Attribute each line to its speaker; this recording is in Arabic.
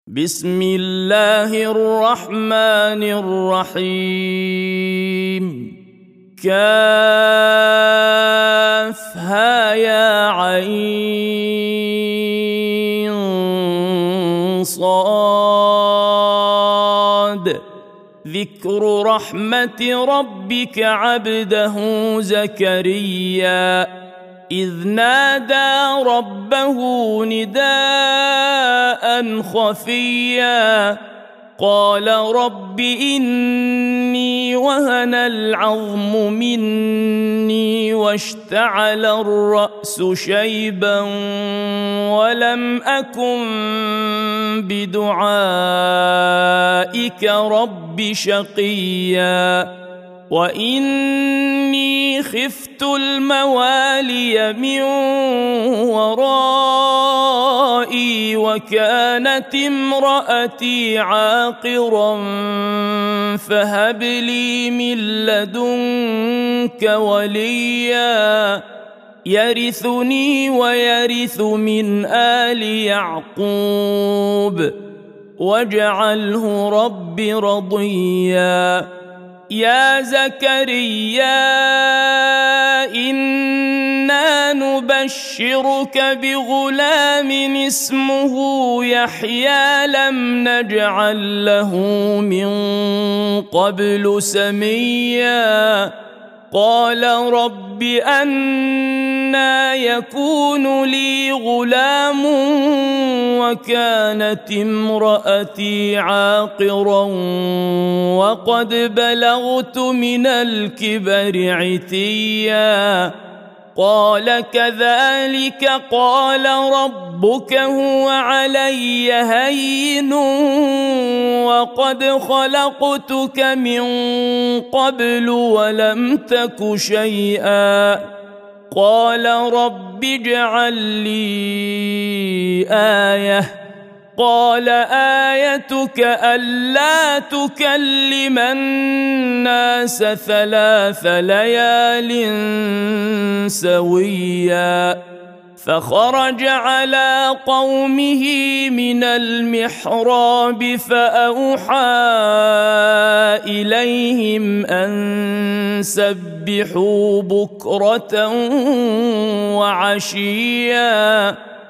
Speaker 1: بسم الله الرحمن الرحيم كافها يا عين صاد ذكر رحمة ربك عبده زكريا إذ نادى ربه نداء خفيا قال رب إني وهن العظم مني واشتعل الرأس شيبا ولم أكن بدعائك رب شقيا وإني خفت الموالي من ورائي وكانت امرأتي عاقرا فهب لي من لدنك وليا يرثني ويرث من آل يعقوب واجعله رب رضيا يا زكريا إنا نبشرك بغلام اسمه يحيى لم نجعل له من قبل سميا قال رب أنى يكون لي غلام وكانت امرأتي عاقرا وقد بلغت من الكبر عتيا قال كذلك قال ربك هو علي هين وقد خلقتك من قبل ولم تك شيئا قال رب اجعل لي آية قال آيتك ألا تكلم الناس 3 ليال سويا فخرج على قومه من المحراب فأوحى إليهم أن سبحوا بكرة وعشيا